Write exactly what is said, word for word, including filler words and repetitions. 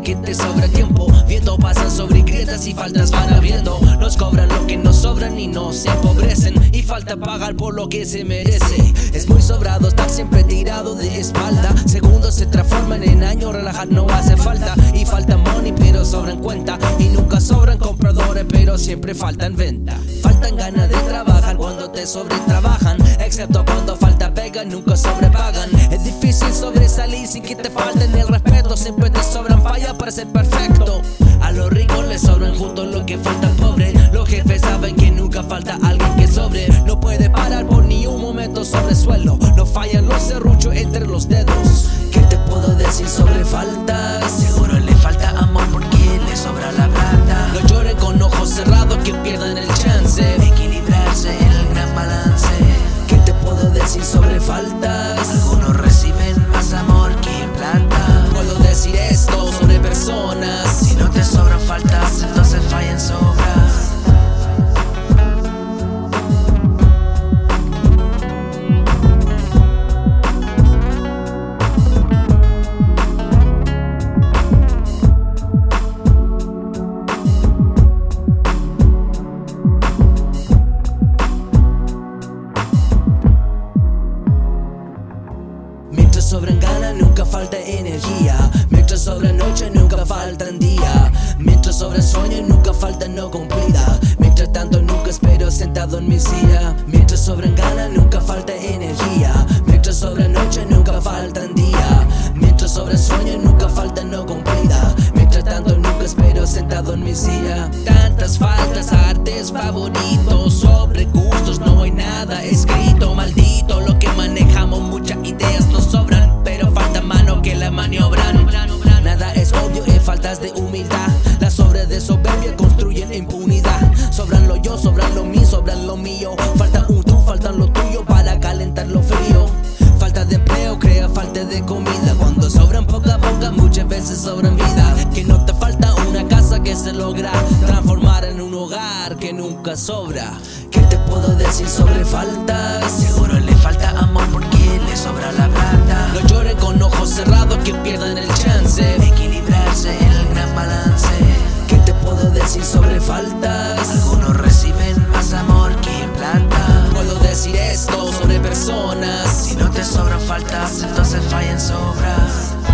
que te sobra tiempo. Viento pasan sobre grietas y faltas van habiendo. Nos cobran lo que nos sobran y nos empobrecen, y falta pagar por lo que se merece. Es muy sobrado estar siempre tirado de espalda. Segundos se transforman en años, relajar no hace falta. Y falta money pero sobran cuenta, y nunca sobran compradores pero siempre faltan venta. Faltan ganas de trabajar cuando te sobretrabajan, excepto cuando falta pega, nunca sobrepagan. Es difícil sobresalir sin que te falten el respeto. Siempre te sobran fallas para ser perfecto. A los ricos les sobran justo lo que falta al pobre. Los jefes saben que nunca falta alguien que sobre. No puede parar por ni un momento sobre suelo. No fallan los serruchos entre los dedos. ¿Qué te puedo decir sobre faltas? Seguro le falta amor porque le sobra la plata. No lloren con ojos cerrados que pierdan el chance de equilibrarse en el gran balance. ¿Qué te puedo decir sobre faltas? Algunos reciben más amor que plata. Puedo decir esto sobre personas: si no te sobran faltas, entonces fallan sobras. Mientras sobran ganas nunca falta energía. Mientras sobra noche nunca faltan día. Mientras sobra sueño nunca falta no cumplida. Mientras tanto nunca espero sentado en mi silla. Mientras sobran ganas nunca falta energía. Mientras sobra noche nunca faltan día. Mientras sobra sueño nunca falta no cumplida. Mientras tanto nunca espero sentado en mi silla. Tantas faltas, artes favoritos, sobre gustos no hay nada escrito. Maldito lo que manejamos, muchas ideas nos sobran, pero falta mano que la maniobran. Nada es obvio en faltas de humildad. Las sobras de soberbia construyen impunidad. Sobran lo yo, sobran lo mío, sobran lo mío. Falta un tú, faltan lo tuyo para calentar lo frío. Falta de empleo crea falta de comida. Cuando sobran poca boca, muchas veces sobran vida. Que no te falta una casa que se logra transformar en un hogar que nunca sobra. ¿Qué te puedo decir sobre faltas? Seguro le falta amor porque le sobra la plata. No lloren con ojos cerrados que pierdan el chance de equilibrarse en el gran balance. ¿Qué te puedo decir sobre faltas? Algunos reciben más amor que plata. Puedo decir esto sobre personas: si no te sobran faltas, entonces fallan sobras.